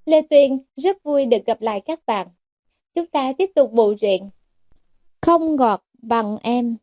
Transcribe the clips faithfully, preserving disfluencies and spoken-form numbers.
Lê Tuyên rất vui được gặp lại các bạn. Chúng ta tiếp tục bộ truyện Không ngọt bằng em.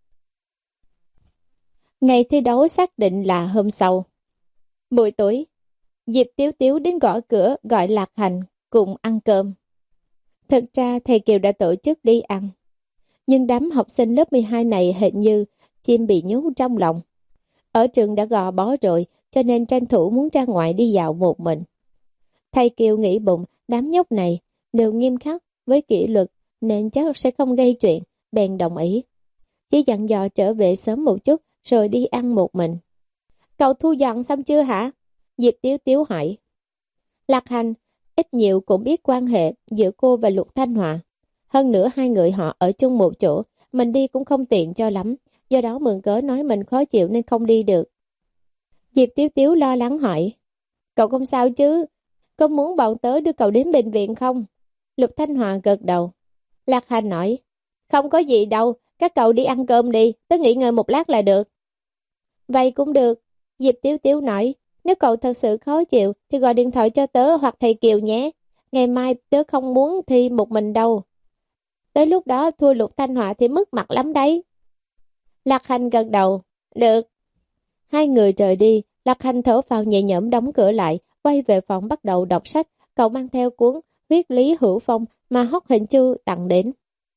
Ngày thi đấu xác định là hôm sau. Buổi tối, Diệp Tiếu Tiếu đến gõ cửa gọi Lạc Hành cùng ăn cơm. Thật ra thầy Kiều đã tổ chức đi ăn. Nhưng đám học sinh lớp mười hai này hình như chim bị nhốt trong lòng. Ở trường đã gò bó rồi, cho nên tranh thủ muốn ra ngoài đi dạo một mình. Thầy Kiều nghĩ bụng đám nhóc này đều nghiêm khắc với kỷ luật nên chắc sẽ không gây chuyện, bèn đồng ý. Chỉ dặn dò trở về sớm một chút rồi đi ăn một mình. Cậu thu dọn xong chưa hả? Diệp Tiếu Tiếu hỏi. Lạc Hành ít nhiều cũng biết quan hệ giữa cô và Lục Thanh Hòa. Hơn nữa hai người họ ở chung một chỗ, mình đi cũng không tiện cho lắm, do đó mượn cớ nói mình khó chịu nên không đi được. Diệp Tiếu Tiếu lo lắng hỏi. Cậu không sao chứ? Có muốn bọn tớ đưa cậu đến bệnh viện không? Lục Thanh Hòa gật đầu. Lạc Hành nói. Không có gì đâu, các cậu đi ăn cơm đi, tớ nghỉ ngơi một lát là được. Vậy cũng được. Diệp Tiếu Tiếu nói. Nếu cậu thật sự khó chịu thì gọi điện thoại cho tớ hoặc thầy Kiều nhé. Ngày mai tớ không muốn thi một mình đâu. Tới lúc đó thua Lục Thanh Hòa thì mất mặt lắm đấy. Lạc Hành gật đầu. Được. Hai người rời đi, Lạc Hành thở phào nhẹ nhõm đóng cửa lại, quay về phòng bắt đầu đọc sách. Cậu mang theo cuốn Huyết Lý Hữu Phong mà Hoắc Hình Chu tặng đến.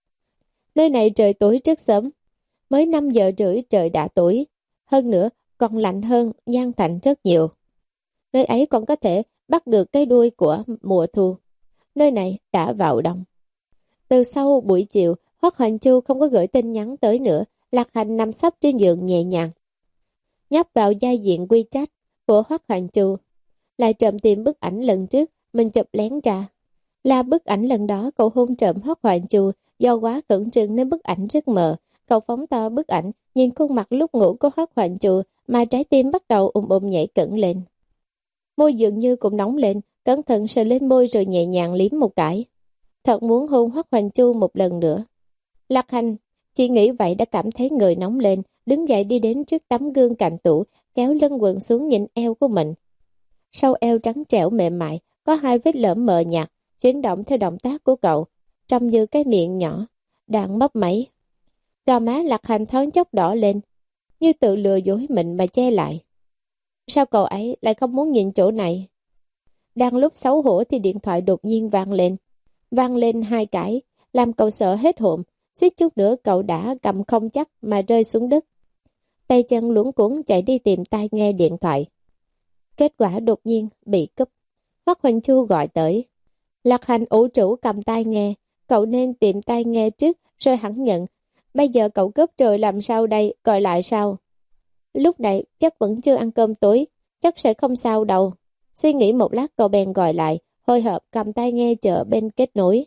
Nơi này trời tối rất sớm, mới năm giờ rưỡi trời đã tối. Hơn nữa còn lạnh hơn Giang Thành rất nhiều. Nơi ấy còn có thể bắt được cái đuôi của mùa thu. Nơi này đã vào đông. Từ sau buổi chiều, Hoắc Hình Chu không có gửi tin nhắn tới nữa. Lạc Hành nằm sấp trên giường nhẹ nhàng, nhấp vào giao diện WeChat của Hoắc Hình Chu, lại trộm tìm bức ảnh lần trước mình chụp lén ra. Là bức ảnh lần đó cậu hôn trộm Hoắc Hình Chu, do quá khẩn trương nên bức ảnh rất mờ. Cậu phóng to bức ảnh, nhìn khuôn mặt lúc ngủ của Hoắc Hình Chu mà trái tim bắt đầu ùm ùm nhảy cẩn lên. Môi dường như cũng nóng lên, cẩn thận sờ lên môi rồi nhẹ nhàng liếm một cái. Thật muốn hôn Hoắc Hình Chu một lần nữa. Lạc Hành chỉ nghĩ vậy đã cảm thấy người nóng lên, đứng dậy đi đến trước tấm gương cạnh tủ, kéo lưng quần xuống nhìn eo của mình. Sau eo trắng trẻo mềm mại, có hai vết lõm mờ nhạt, chuyển động theo động tác của cậu, trông như cái miệng nhỏ, đang mấp máy. Gò má Lạc Hành thoáng chốc đỏ lên, như tự lừa dối mình mà che lại. Sao cậu ấy lại không muốn nhìn chỗ này? Đang lúc xấu hổ thì điện thoại đột nhiên vang lên. Vang lên hai cái, làm cậu sợ hết hồn. Suýt chút nữa cậu đã cầm không chắc mà rơi xuống đất. Tay chân luống cuống chạy đi tìm tai nghe điện thoại. Kết quả đột nhiên bị cúp. Hoắc Hình Chu gọi tới. Lạc Hành ủ rũ cầm tai nghe. Cậu nên tìm tai nghe trước rồi hắn nhận. Bây giờ cậu cướp rồi làm sao đây, gọi lại sao? Lúc này chắc vẫn chưa ăn cơm tối, chắc sẽ không sao đâu. Suy nghĩ một lát cậu bèn gọi lại, hồi hộp cầm tai nghe chờ bên kết nối.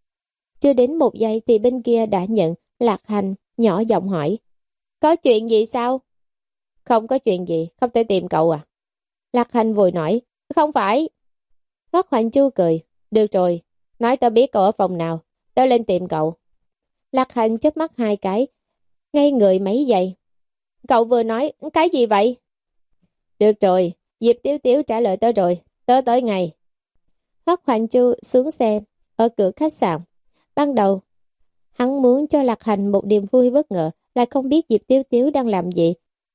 Chưa đến một giây thì bên kia đã nhận. Lạc Hành nhỏ giọng hỏi. Có chuyện gì sao? Không có chuyện gì, không thể tìm cậu à? Lạc Hành vội nói. Không phải. Hoắc Hoành Chu cười. Được rồi, nói tao biết cậu ở phòng nào, tao lên tìm cậu. Lạc Hành chớp mắt hai cái, ngây người mấy giây. Cậu vừa nói cái gì vậy? Được rồi, Diệp Tiếu Tiếu trả lời tớ rồi, tớ tới ngay. Hoắc Hoành Chu xuống xe ở cửa khách sạn. Ban đầu hắn muốn cho Lạc Hành một niềm vui bất ngờ, lại không biết Diệp Tiếu Tiếu đang làm gì.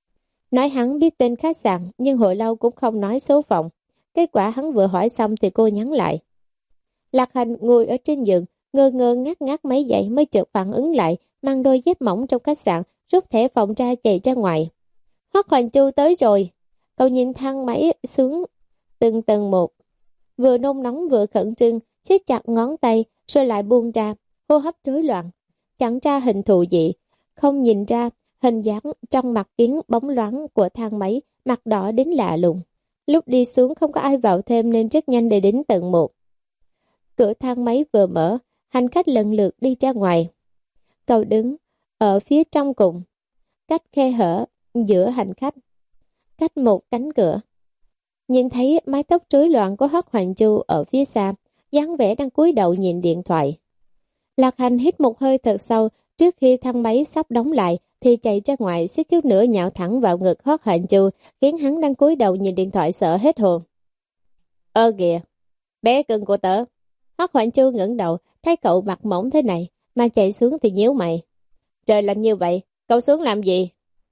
Nói hắn biết tên khách sạn nhưng hồi lâu cũng không nói số phòng. Kết quả hắn vừa hỏi xong thì cô nhắn lại. Lạc Hành ngồi ở trên giường, ngơ ngơ ngác ngác mấy giây mới chợt phản ứng lại, mang đôi dép mỏng trong khách sạn, rút thẻ phòng ra chạy ra ngoài. Hoắc Hoành Chu tới rồi. Cậu nhìn thang máy xuống từng tầng một, vừa nôn nóng vừa khẩn trương, siết chặt ngón tay rồi lại buông ra, hô hấp rối loạn, chẳng ra hình thù gì, không nhìn ra hình dáng trong mặt kiến bóng loáng của thang máy, mặt đỏ đến lạ lùng. Lúc đi xuống không có ai vào thêm nên rất nhanh để đến tầng một. Cửa thang máy vừa mở, hành khách lần lượt đi ra ngoài. Cậu đứng ở phía trong cùng, cách khe hở giữa hành khách, cách một cánh cửa. Nhìn thấy mái tóc rối loạn của Hoắc Hoành Chu ở phía xa, dáng vẻ đang cúi đầu nhìn điện thoại. Lạc Hành hít một hơi thật sâu, trước khi thang máy sắp đóng lại thì chạy ra ngoài, suýt chút nữa nhào thẳng vào ngực Hoắc Hoành Chu, khiến hắn đang cúi đầu nhìn điện thoại sợ hết hồn. Ơ kìa, Bé cưng của tớ. Hoắc Hoành Chu ngẩng đầu, thấy cậu mặt mỏng thế này, mà chạy xuống thì nhíu mày. Trời lạnh như vậy, cậu xuống làm gì?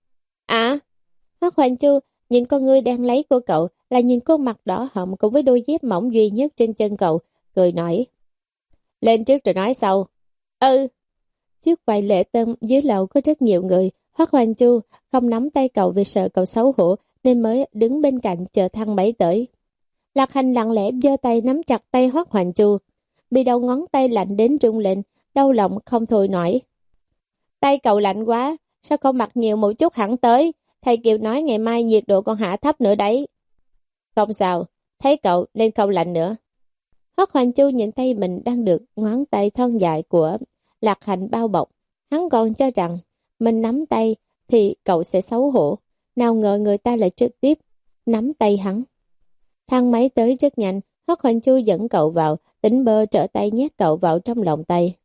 À, Hoắc Hoành Chu nhìn con ngươi đang lấy của cậu, là nhìn khuôn mặt đỏ hồng cùng với đôi dép mỏng duy nhất trên chân cậu, cười nói. Lên trước rồi nói sau. Ừ. Trước quầy lễ tân dưới lầu có rất nhiều người, Hoắc Hoành Chu không nắm tay cậu vì sợ cậu xấu hổ nên mới đứng bên cạnh chờ thang máy tới. Lạc Hành lặng lẽ giơ tay nắm chặt tay Hoắc Hoành Chu, bị đầu ngón tay lạnh đến rung lên, đau lòng không thôi nổi. Tay cậu lạnh quá, sao không mặc nhiều một chút hẳn tới, thầy Kiều nói ngày mai nhiệt độ còn hạ thấp nữa đấy. Không sao, thấy cậu nên không lạnh nữa. Hoắc Hoành Chu nhìn tay mình đang được ngón tay thon dài của Lạc Hành bao bọc, hắn còn cho rằng mình nắm tay thì cậu sẽ xấu hổ, nào ngờ người ta lại trực tiếp nắm tay hắn. Thang máy tới rất nhanh, Hoắc Hoành Chu dẫn cậu vào, Tỉnh Bơ trở tay nhét cậu vào trong lòng tay.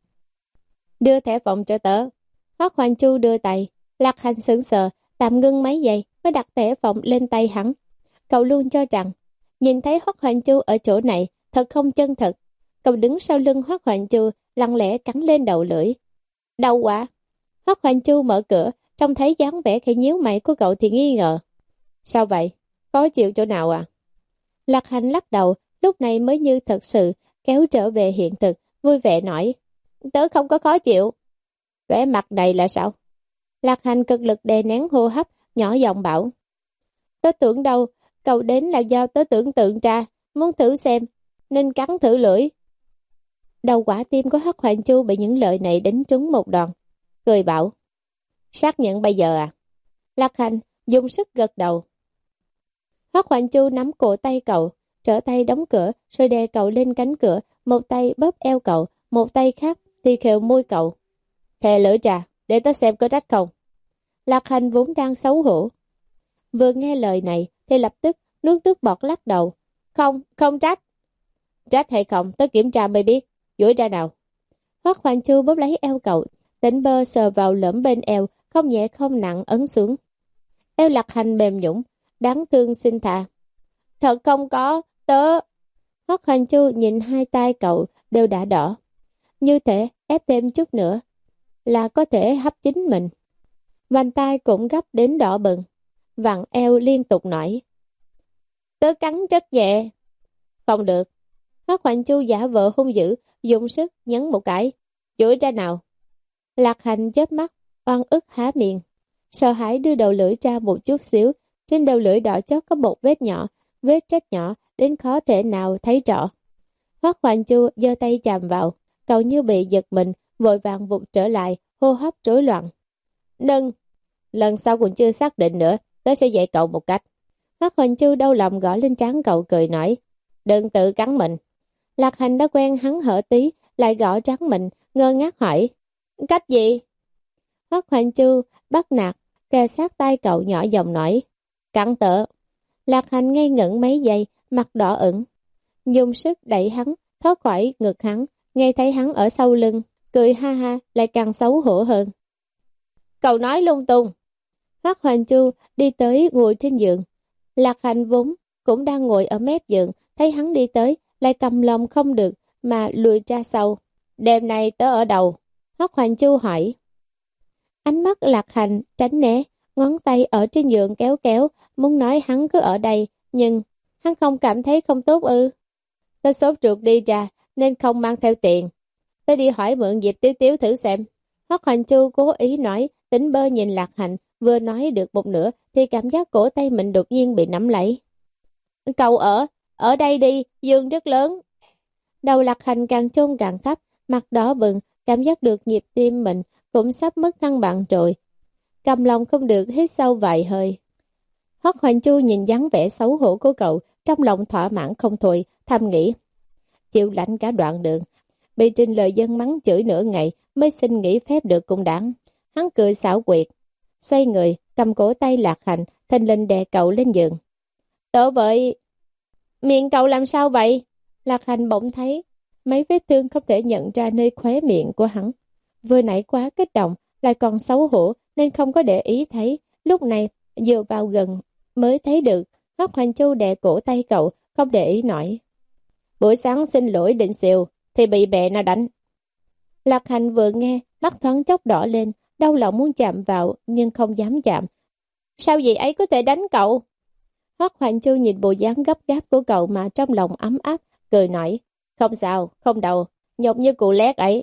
Đưa thẻ phòng cho tớ. Hoắc Hoành Chu đưa tay, Lạc Hành sững sờ, tạm ngưng mấy giây mới đặt thẻ phòng lên tay hắn. Cậu luôn cho rằng nhìn thấy Hoắc Hoành Chu ở chỗ này thật không chân thật. Cậu đứng sau lưng Hoắc Hoành Chu, lặng lẽ cắn lên đầu lưỡi. Đau quá. Hoắc Hoành Chu mở cửa, trông thấy dáng vẻ khẽ nhíu mày của cậu thì nghi ngờ. Sao vậy? Khó chịu chỗ nào à? Lạc Hành lắc đầu, lúc này mới như thật sự kéo trở về hiện thực, vui vẻ nói. Tớ không có khó chịu. Vẻ mặt này là sao? Lạc Hành cực lực đè nén hô hấp, nhỏ giọng bảo. Tớ tưởng đâu, cậu đến là do tớ tưởng tượng ra, muốn thử xem, nên cắn thử lưỡi. Đầu quả tim của Hoắc Hoành Chu bị những lời này đánh trúng một đòn, cười bảo. Xác nhận bây giờ à? Lạc Hành dùng sức gật đầu. Hoắc Hoành Chu nắm cổ tay cậu, trở tay đóng cửa, rồi đè cậu lên cánh cửa, một tay bóp eo cậu, một tay khác thì khều môi cậu. Thè lưỡi trà, để tớ xem có trách không. Lạc Hành vốn đang xấu hổ, vừa nghe lời này thì lập tức nuốt nước bọt lắc đầu. Không, không trách. Trách hay không, tớ kiểm tra mới biết. Duỗi ra nào. Hoắc Hoành Chu bóp lấy eo cậu, Tỉnh Bơ sờ vào lõm bên eo, không nhẹ không nặng ấn xuống. Eo Lạc Hành mềm nhũn, đáng thương xin thà. Thật không có, tớ... Hoắc Hoành Chu nhìn hai tay cậu đều đã đỏ. Như thể ép thêm chút nữa là có thể hấp chính mình. Vành tay cũng gấp đến đỏ bừng, vặn eo liên tục nói. Tớ cắn rất nhẹ. Không được. Hoắc Hoành Chu giả vờ hung dữ, dùng sức nhấn một cái. Duỗi ra nào. Lạc Hành chớp mắt, oan ức há miệng. Sợ hãi đưa đầu lưỡi ra một chút xíu. Trên đầu lưỡi đỏ chót có một vết nhỏ, vết chết nhỏ đến khó thể nào thấy rõ. Hoắc Hoành Chu giơ tay chạm vào, cậu như bị giật mình, vội vàng vụt trở lại, hô hấp rối loạn. Nâng, lần sau cũng chưa xác định nữa, tớ sẽ dạy cậu một cách. Hoắc Hoành Chu đau lòng gõ lên trán cậu cười nói, đừng tự cắn mình. Lạc Hành đã quen hắn hở tí, lại gõ trán mình, ngơ ngác hỏi, cách gì? Hoắc Hoành Chu bắt nạt, kề sát tay cậu nhỏ giọng nói, cắn tớ. Lạc Hành ngây ngẩn mấy giây, mặt đỏ ửng, dùng sức đẩy hắn thoát khỏi ngực hắn, nghe thấy hắn ở sau lưng, cười ha ha, lại càng xấu hổ hơn. Cậu nói lung tung. Hoắc Hoành Chu đi tới ngồi trên giường. Lạc Hành vốn cũng đang ngồi ở mép giường, thấy hắn đi tới, lại cầm lòng không được mà lùi ra sau. Đêm nay tớ ở đâu? Hoắc Hoành Chu hỏi. Ánh mắt Lạc Hành tránh né, ngón tay ở trên giường kéo kéo, muốn nói hắn cứ ở đây, nhưng hắn không cảm thấy không tốt ư. Tớ sốt ruột đi ra, nên không mang theo tiền. Tớ đi hỏi mượn Diệp Tiếu Tiếu thử xem. Hoắc Hoành Chu cố ý nói, Tỉnh Bơ nhìn Lạc Hành, vừa nói được một nửa thì cảm giác cổ tay mình đột nhiên bị nắm lấy. Cậu ở, ở đây đi, giường rất lớn. Đầu Lạc Hành càng chôn càng thấp, mặt đỏ bừng, cảm giác được nhịp tim mình cũng sắp mất thăng bằng rồi. Cầm lòng không được hít sâu vài hơi. Hoắc Hoành Chu nhìn dáng vẻ xấu hổ của cậu, trong lòng thỏa mãn không thôi, thầm nghĩ. Chịu lạnh cả đoạn đường, bị Trình lời dân mắng chửi nửa ngày mới xin nghỉ phép được cũng đáng. Hắn cười xảo quyệt, xoay người, cầm cổ tay Lạc Hành, thình lình đè cậu lên giường. Tớ vậy, miệng cậu làm sao vậy? Lạc Hành bỗng thấy mấy vết thương không thể nhận ra nơi khóe miệng của hắn. Vừa nãy quá kích động, lại còn xấu hổ nên không có để ý thấy. Lúc này dựa vào gần mới thấy được. Hoắc Hoành Chu đè cổ tay cậu, không để ý nổi. Buổi sáng xin lỗi định xìu, thì bị mẹ nó đánh. Lạc Hành vừa nghe, mắt thoáng chốc đỏ lên, đau lòng muốn chạm vào, nhưng không dám chạm. Sao dì ấy có thể đánh cậu? Hoắc Hoành Chu nhìn bộ dáng gấp gáp của cậu mà trong lòng ấm áp, cười nói. Không sao, không đâu, nhột như cụ lét ấy.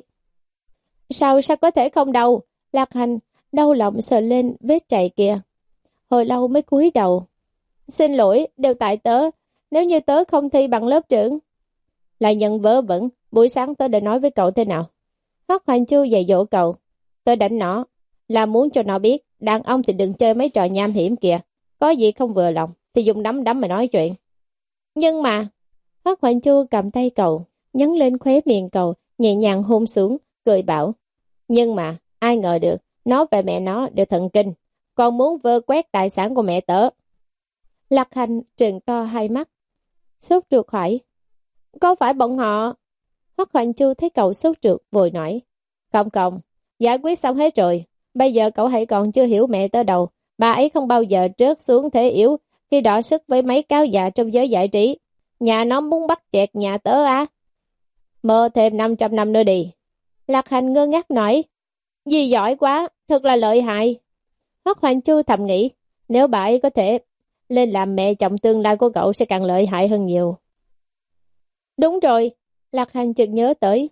Sao, sao có thể không đâu? Lạc Hành đau lòng sờ lên vết chày kia. Hồi lâu mới cúi đầu. Xin lỗi, đều tại tớ, nếu như tớ không thi bằng lớp trưởng. Lại nhận vớ vẩn, buổi sáng tớ đã nói với cậu thế nào? Hoắc Hoành Chu dạy dỗ cậu. Tớ đánh nó, là muốn cho nó biết, đàn ông thì đừng chơi mấy trò nham hiểm kìa. Có gì không vừa lòng, thì dùng nắm đấm mà nói chuyện. Nhưng mà, Hoắc Hoành Chu cầm tay cậu, nhấn lên khóe miệng cậu, nhẹ nhàng hôn xuống, cười bảo. Nhưng mà, ai ngờ được, nó và mẹ nó đều thần kinh, còn muốn vơ quét tài sản của mẹ tớ. Lạc Hành trừng to hai mắt, sốt ruột hỏi. Có phải bọn họ? Hoắc Hoành Chu thấy cậu sốt ruột vội nói. Không không, giải quyết xong hết rồi. Bây giờ cậu hãy còn chưa hiểu mẹ tớ đâu. Bà ấy không bao giờ rớt xuống thế yếu khi đọ sức với mấy cáo già trong giới giải trí. Nhà nó muốn bắt chẹt nhà tớ á. Mơ thêm năm trăm năm nữa đi. Lạc Hành ngơ ngác nói. Dì giỏi quá, thật là lợi hại. Hoắc Hoành Chu thầm nghĩ, nếu bà ấy có thể lên làm mẹ chồng tương lai của cậu sẽ càng lợi hại hơn nhiều. Đúng rồi, Lạc Hành chợt nhớ tới.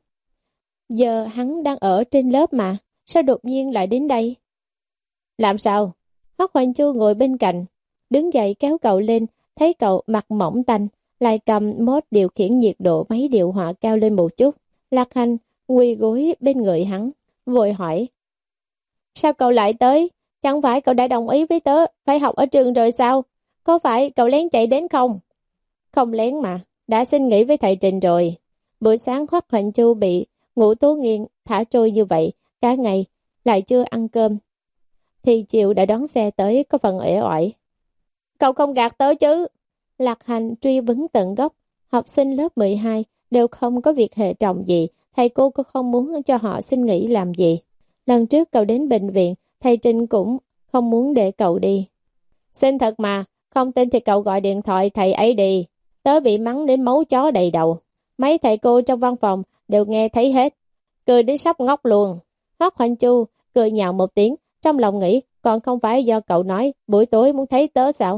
Giờ hắn đang ở trên lớp mà, sao đột nhiên lại đến đây? Làm sao? Hoắc Hoành Chu ngồi bên cạnh, đứng dậy kéo cậu lên, thấy cậu mặt mỏng tanh, lại cầm mốt điều khiển nhiệt độ máy điều hòa cao lên một chút. Lạc Hành quỳ gối bên người hắn, vội hỏi. Sao cậu lại tới? Chẳng phải cậu đã đồng ý với tớ phải học ở trường rồi sao? Có phải cậu lén chạy đến không? Không lén mà, đã xin nghỉ với thầy Trình rồi. Buổi sáng Hoắc Hoành Chu bị ngủ tố nghiêng thả trôi như vậy, cả ngày lại chưa ăn cơm. Thì chiều đã đón xe tới, có phần uể oải. Cậu không gạt tớ chứ? Lạc Hành truy vấn tận gốc. Học sinh lớp mười hai đều không có việc hệ trọng gì, thầy cô cũng không muốn cho họ xin nghỉ làm gì. Lần trước cậu đến bệnh viện, thầy Trình cũng không muốn để cậu đi. Xin thật mà, không tin thì cậu gọi điện thoại thầy ấy đi. Tớ bị mắng đến máu chó đầy đầu. Mấy thầy cô trong văn phòng đều nghe thấy hết. Cười đến sắp ngốc luôn. Hoắc Hoành Chu cười nhạo một tiếng, trong lòng nghĩ còn không phải do cậu nói buổi tối muốn thấy tớ sao?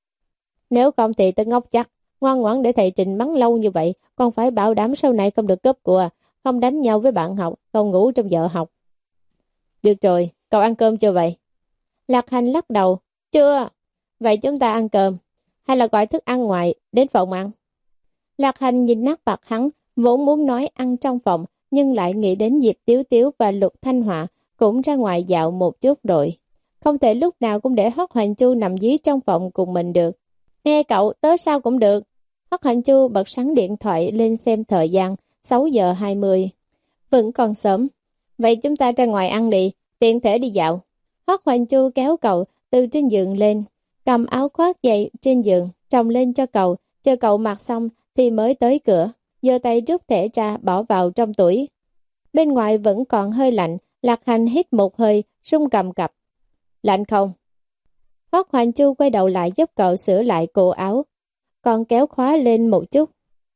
Nếu không thì tớ ngốc chắc, ngoan ngoãn để thầy Trình mắng lâu như vậy, còn phải bảo đảm sau này không được cướp của, không đánh nhau với bạn học, không ngủ trong giờ học. Được rồi, cậu ăn cơm chưa vậy? Lạc Hành lắc đầu. Chưa. Vậy chúng ta ăn cơm, hay là gọi thức ăn ngoài đến phòng ăn? Lạc Hành nhìn nát mặt hắn, vốn muốn nói ăn trong phòng, nhưng lại nghĩ đến Diệp Tiếu Tiếu và Lục Thanh Họa cũng ra ngoài dạo một chút rồi. Không thể lúc nào cũng để Hoắc Hoành Chu nằm dí trong phòng cùng mình được. Nghe cậu, tớ sao cũng được. Hoắc Hoành Chu bật sáng điện thoại lên xem thời gian, sáu giờ hai mươi. Vẫn còn sớm. Vậy chúng ta ra ngoài ăn đi, tiện thể đi dạo. Hoắc Hoành Chu kéo cậu từ trên giường lên, cầm áo khoác dậy trên giường, trồng lên cho cậu, chờ cậu mặc xong thì mới tới cửa, giơ tay rút thẻ ra bỏ vào trong túi. Bên ngoài vẫn còn hơi lạnh, Lạc Hành hít một hơi, rung cầm cập. Lạnh không? Hoắc Hoành Chu quay đầu lại giúp cậu sửa lại cổ áo, còn kéo khóa lên một chút.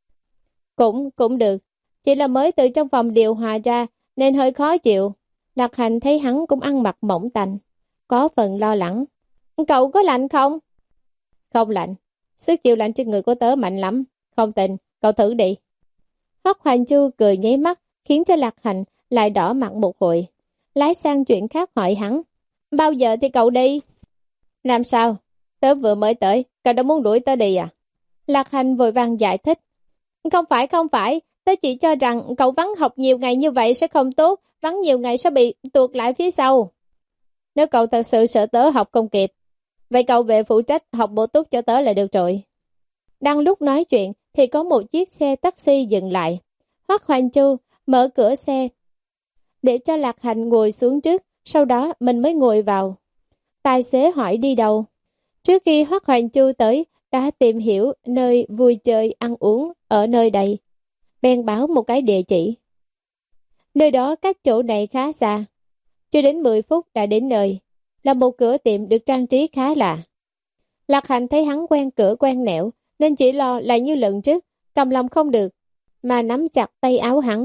Cũng, cũng được, chỉ là mới từ trong phòng điều hòa ra nên hơi khó chịu. Lạc Hành thấy hắn cũng ăn mặc mỏng tanh, có phần lo lắng. Cậu có lạnh không? Không lạnh, sức chịu lạnh trên người của tớ mạnh lắm. Không tin, cậu thử đi. Hoắc Hoành Chu cười nháy mắt, khiến cho Lạc Hành lại đỏ mặt một hồi. Lái sang chuyện khác hỏi hắn. Bao giờ thì cậu đi? Làm sao? Tớ vừa mới tới, cậu đã muốn đuổi tớ đi à? Lạc Hành vội vàng giải thích. Không phải, không phải, tớ chỉ cho rằng cậu vắng học nhiều ngày như vậy sẽ không tốt, vắng nhiều ngày sẽ bị tuột lại phía sau. Nếu cậu thật sự sợ tớ học không kịp, vậy cậu về phụ trách học bổ túc cho tớ là được rồi. Đang lúc nói chuyện thì có một chiếc xe taxi dừng lại. Hoắc Hoành Chu mở cửa xe để cho Lạc Hành ngồi xuống trước, sau đó mình mới ngồi vào. Tài xế hỏi đi đâu. Trước khi Hoắc Hoành Chu tới, đã tìm hiểu nơi vui chơi ăn uống ở nơi đây. Bèn báo một cái địa chỉ. Nơi đó cách chỗ này khá xa. Chưa đến mười phút đã đến nơi. Là một cửa tiệm được trang trí khá lạ. Lạc Hành thấy hắn quen cửa quen nẻo, nên chỉ lo lại như lần trước, cầm lòng không được, mà nắm chặt tay áo hắn.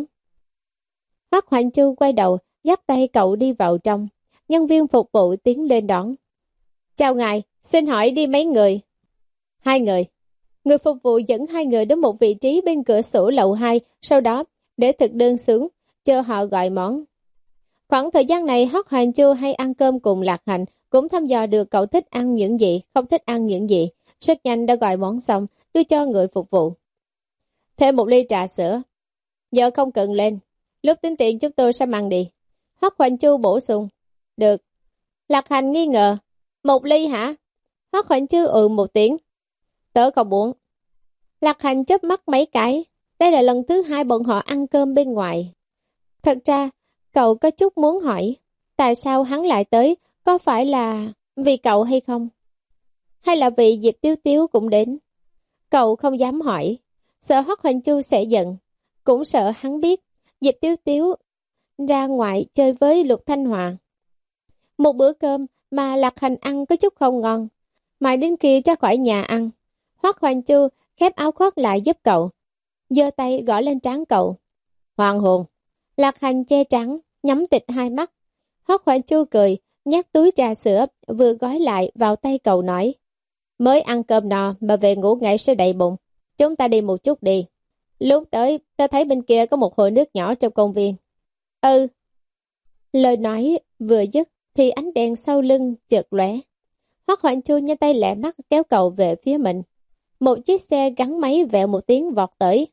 Hoắc Hoành Chu quay đầu, dắt tay cậu đi vào trong. Nhân viên phục vụ tiến lên đón. Chào ngài, xin hỏi đi mấy người? Hai người. Người phục vụ dẫn hai người đến một vị trí bên cửa sổ lầu hai, sau đó để thực đơn xuống, chờ họ gọi món. Khoảng thời gian này Hoắc Hoành Chu hay ăn cơm cùng Lạc Hành, cũng thăm dò được cậu thích ăn những gì, không thích ăn những gì. Rất nhanh đã gọi món xong, đưa cho người phục vụ. Thêm một ly trà sữa. Giờ không cần lên, lúc tính tiền chúng tôi sẽ mang đi. Hoắc Hoành Chu bổ sung. Được. Lạc Hành nghi ngờ. Một ly hả? Hoắc Hoành Chu ừ một tiếng. Tớ không muốn. Lạc Hành chớp mắt mấy cái. Đây là lần thứ hai bọn họ ăn cơm bên ngoài. Thật ra, cậu có chút muốn hỏi, tại sao hắn lại tới, có phải là vì cậu hay không? Hay là vì Diệp Tiếu Tiếu cũng đến? Cậu không dám hỏi, sợ Hoắc Hoành Chu sẽ giận, cũng sợ hắn biết Diệp Tiếu Tiếu ra ngoài chơi với Lục Thanh Hòa. Một bữa cơm mà Lạc Hành ăn có chút không ngon, mãi đến khi ra khỏi nhà ăn, Hoắc Hoành Chu khép áo khoác lại giúp cậu, giơ tay gõ lên trán cậu. Hoàng hồn. Lạc Hành che trắng, nhắm tịt hai mắt. Hoắc Hoành Chu cười, nhét túi trà sữa vừa gói lại vào tay cậu nói. Mới ăn cơm no mà về ngủ ngay sẽ đầy bụng. Chúng ta đi một chút đi. Lúc tới, ta thấy bên kia có một hồ nước nhỏ trong công viên. Ừ. Lời nói vừa dứt thì ánh đèn sau lưng chợt lóe. Hoắc Hoành Chu nhanh tay lẹ mắt kéo cậu về phía mình. Một chiếc xe gắn máy vẹo một tiếng vọt tới.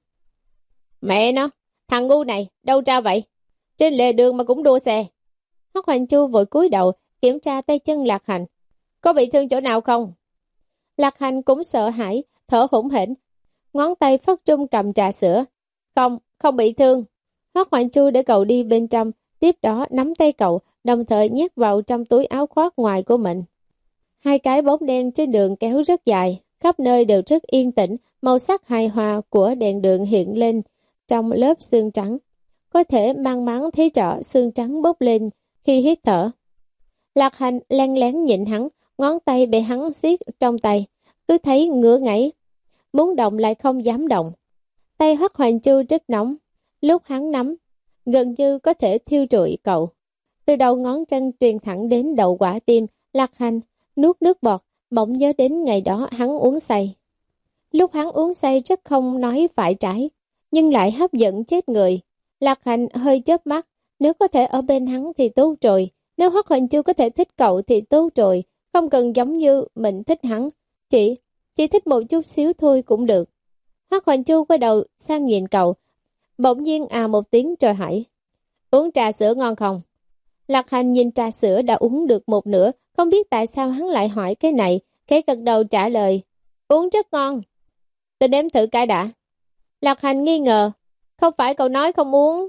Mẹ nó, thằng ngu này, đâu ra vậy? Trên lề đường mà cũng đua xe. Hoắc Hoành Chu vội cúi đầu kiểm tra tay chân Lạc Hành. Có bị thương chỗ nào không? Lạc Hành cũng sợ hãi, thở hổn hển, ngón tay phất trung cầm trà sữa. Không, không bị thương. Hoắc Hoành Chu để cậu đi bên trong, tiếp đó nắm tay cậu, đồng thời nhét vào trong túi áo khoác ngoài của mình. Hai cái bóng đen trên đường kéo rất dài, khắp nơi đều rất yên tĩnh, màu sắc hài hòa của đèn đường hiện lên trong lớp sương trắng. Có thể mang máng thấy rõ sương trắng bốc lên khi hít thở. Lạc Hành len lén nhìn hắn, ngón tay bị hắn siết trong tay, cứ thấy ngứa ngáy, muốn động lại không dám động. Tay Hoắc Hoành Chu rất nóng, lúc hắn nắm, gần như có thể thiêu rụi cậu. Từ đầu ngón chân truyền thẳng đến đầu quả tim, Lạc Hành nuốt nước bọt, bỗng nhớ đến ngày đó hắn uống say. Lúc hắn uống say rất không nói phải trái, nhưng lại hấp dẫn chết người. Lạc Hành hơi chớp mắt, nếu có thể ở bên hắn thì tốt rồi, nếu Hoắc Hoành Chu có thể thích cậu thì tốt rồi, không cần giống như mình thích hắn, chỉ, chỉ thích một chút xíu thôi cũng được. Hoắc Hoành Chu quay đầu sang nhìn cậu, bỗng nhiên à một tiếng rồi hỏi, uống trà sữa ngon không? Lạc Hành nhìn trà sữa đã uống được một nửa, không biết tại sao hắn lại hỏi cái này, khẽ gật đầu trả lời, uống rất ngon. Tôi nếm thử cái đã. Lạc Hành nghi ngờ, không phải cậu nói không uống.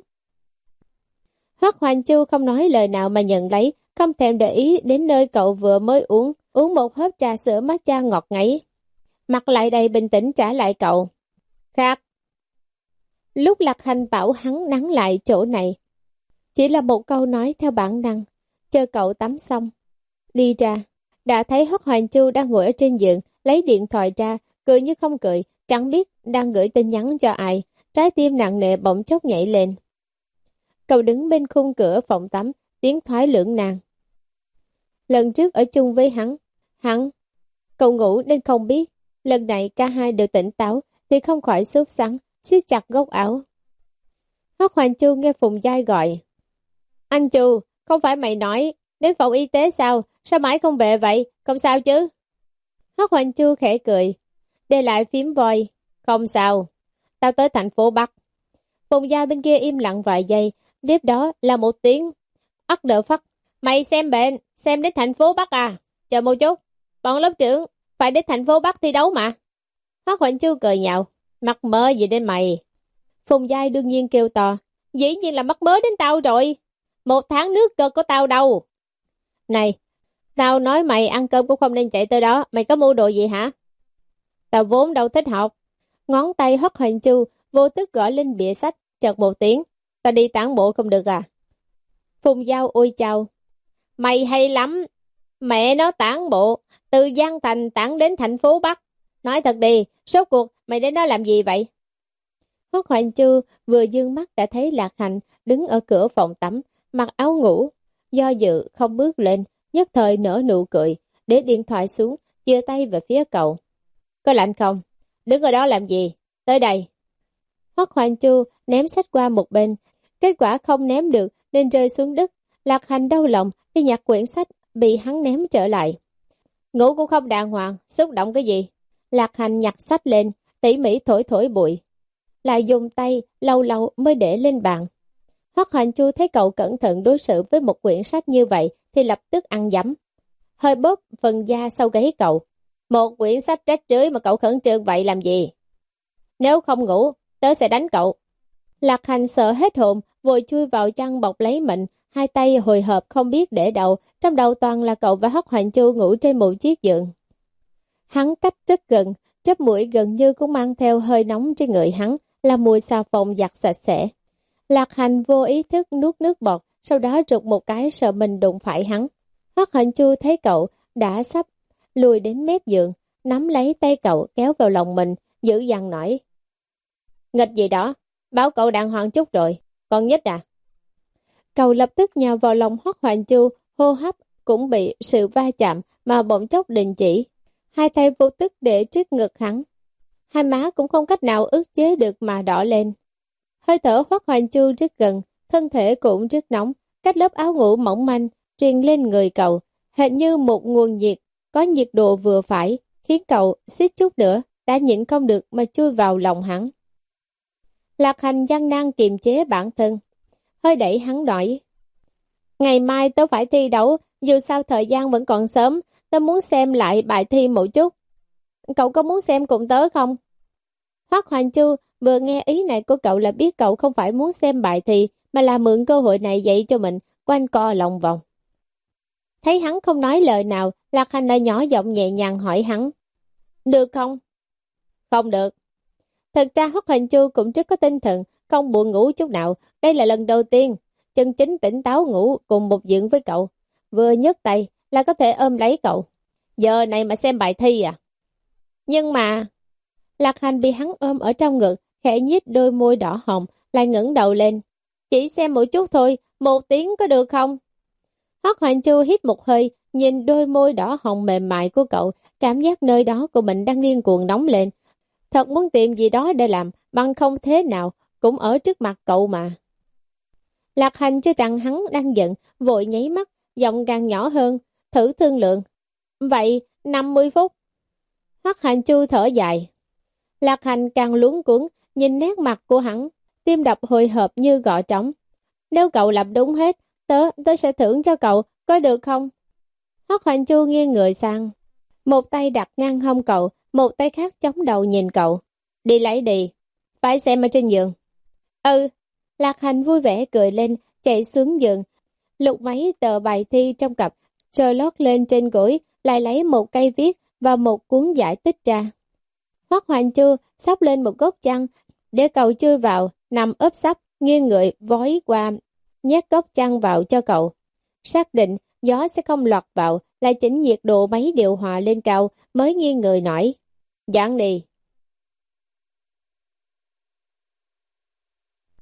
Hoắc Hoành Chu không nói lời nào mà nhận lấy, không thèm để ý đến nơi cậu vừa mới uống, uống một hớp trà sữa matcha ngọt ngấy. Mặt lại đầy bình tĩnh trả lại cậu. Khác. Lúc Lạc Hành bảo hắn nắn lại chỗ này, chỉ là một câu nói theo bản năng, chờ cậu tắm xong. Đi ra, đã thấy Hoắc Hoành Chu đang ngồi ở trên giường, lấy điện thoại ra, cười như không cười, chẳng biết đang gửi tin nhắn cho ai, trái tim nặng nề bỗng chốc nhảy lên. Cậu đứng bên khung cửa phòng tắm, tiếng thoái lưỡng nan. Lần trước ở chung với hắn, hắn, cậu ngủ nên không biết, lần này cả hai đều tỉnh táo, thì không khỏi sốt sắng, siết chặt góc áo. Hoắc Hoành Chu nghe Phùng Giai gọi. Anh Chu, không phải mày nói, đến phòng y tế sao, sao mãi không về vậy, không sao chứ? Hoắc Hoành Chu khẽ cười, để lại phím voi, không sao, tao tới thành phố Bắc. Phùng Giai bên kia im lặng vài giây, tiếp đó là một tiếng ắt đỡ phắt. Mày xem bệnh, xem đến thành phố Bắc à? Chờ một chút, bọn lớp trưởng phải đến thành phố Bắc thi đấu mà. Hoắc Hoành Chu cười nhạo, mắc mơ gì đến mày? Phùng Giai đương nhiên kêu to, dĩ nhiên là mắc mớ đến tao rồi. Một tháng nước cờ của tao đâu. Này, tao nói mày ăn cơm cũng không nên chạy tới đó, mày có mua đồ gì hả? Tao vốn đâu thích học. Ngón tay Hoắc Hoành Chu vô thức gõ lên bìa sách, chợt một tiếng, tao đi tản bộ không được à? Phùng Giao ôi chào, mày hay lắm, mẹ nó tản bộ, từ Giang Thành tản đến thành phố Bắc. Nói thật đi, số cuộc mày đến đó làm gì vậy? Hoắc Hoành Chu vừa dương mắt đã thấy Lạc Hành đứng ở cửa phòng tắm, mặc áo ngủ, do dự không bước lên, nhất thời nở nụ cười, để điện thoại xuống, giơ tay về phía cậu. Có lạnh không? Đứng ở đó làm gì? Tới đây. Hoắc Hoành Chu ném sách qua một bên, kết quả không ném được nên rơi xuống đất. Lạc Hành đau lòng đi nhặt quyển sách bị hắn ném trở lại. Ngủ cũng không đàng hoàng, xúc động cái gì? Lạc Hành nhặt sách lên, tỉ mỉ thổi thổi bụi, lại dùng tay lâu lâu mới để lên bàn. Hoắc Hoành Chu thấy cậu cẩn thận đối xử với một quyển sách như vậy thì lập tức ăn dấm, hơi bóp phần da sau gáy cậu. Một quyển sách rách rưới mà cậu khẩn trương vậy làm gì? Nếu không ngủ, tớ sẽ đánh cậu. Lạc Hành sợ hết hồn, vội chui vào chăn bọc lấy mình, hai tay hồi hộp không biết để đâu, trong đầu toàn là cậu và Hoắc Hoành Chu ngủ trên một chiếc giường. Hắn cách rất gần, chóp mũi gần như cũng mang theo hơi nóng trên người hắn, là mùi xà phòng giặt sạch sẽ. Lạc Hành vô ý thức nuốt nước bọt, sau đó rụt một cái sợ mình đụng phải hắn. Hoắc Hoành Chu thấy cậu đã sắp lùi đến mép giường, nắm lấy tay cậu kéo vào lòng mình, dữ dằn nói. Nghịch gì đó, báo cậu đàng hoàng chút rồi, còn nhích à? Cậu lập tức nhào vào lòng Hoắc Hoành Chu, hô hấp cũng bị sự va chạm mà bỗng chốc đình chỉ. Hai tay vô tức để trước ngực hắn, hai má cũng không cách nào ức chế được mà đỏ lên. Hơi thở Hoắc Hoành Chu rất gần, thân thể cũng rất nóng, cách lớp áo ngủ mỏng manh truyền lên người cậu, hệt như một nguồn nhiệt, có nhiệt độ vừa phải, khiến cậu suýt chút nữa đã nhịn không được mà chui vào lòng hắn. Lạc Hành gian nan kiềm chế bản thân, hơi đẩy hắn nói. Ngày mai tớ phải thi đấu, dù sao thời gian vẫn còn sớm, tớ muốn xem lại bài thi một chút. Cậu có muốn xem cùng tớ không? Hoắc Hoành Chu vừa nghe ý này của cậu là biết cậu không phải muốn xem bài thi, mà là mượn cơ hội này dạy cho mình, quanh co lòng vòng. Thấy hắn không nói lời nào, Lạc Hành lại nhỏ giọng nhẹ nhàng hỏi hắn. Được không? Không được. Thật ra Hoắc Hoành Chu cũng rất có tinh thần, không buồn ngủ chút nào. Đây là lần đầu tiên chân chính tỉnh táo ngủ cùng một giường với cậu. Vừa nhấc tay là có thể ôm lấy cậu. Giờ này mà xem bài thi à? Nhưng mà... Lạc Hành bị hắn ôm ở trong ngực, khẽ nhếch đôi môi đỏ hồng, lại ngẩng đầu lên. Chỉ xem một chút thôi, một tiếng có được không? Hoắc Hoành Chu hít một hơi, nhìn đôi môi đỏ hồng mềm mại của cậu, cảm giác nơi đó của mình đang điên cuồng nóng lên. Thật muốn tìm gì đó để làm, bằng không thế nào, cũng ở trước mặt cậu mà. Lạc Hành cho rằng hắn đang giận, vội nháy mắt, giọng càng nhỏ hơn, thử thương lượng. Vậy, năm mươi phút. Hoắc Hoành Chu thở dài. Lạc Hành càng luống cuống, nhìn nét mặt của hắn, tim đập hồi hộp như gõ trống. Nếu cậu làm đúng hết, tớ, tớ sẽ thưởng cho cậu, có được không? Hoắc Hoành Chu nghiêng người sang, một tay đặt ngang hông cậu, một tay khác chống đầu nhìn cậu. Đi lấy đi, phải xem ở trên giường. Ừ, Lạc Hành vui vẻ cười lên, chạy xuống giường, lục mấy tờ bài thi trong cặp, rồi lót lên trên gối, lại lấy một cây viết và một cuốn giải tích ra. Hoắc Hoành Chu xốc lên một gốc chăn, để cậu chui vào, nằm ấp sấp, nghiêng người vói qua, nhét gốc chăn vào cho cậu. Xác định gió sẽ không lọt vào, lại chỉnh nhiệt độ máy điều hòa lên cao, mới nghiêng người nói. Dặn đi.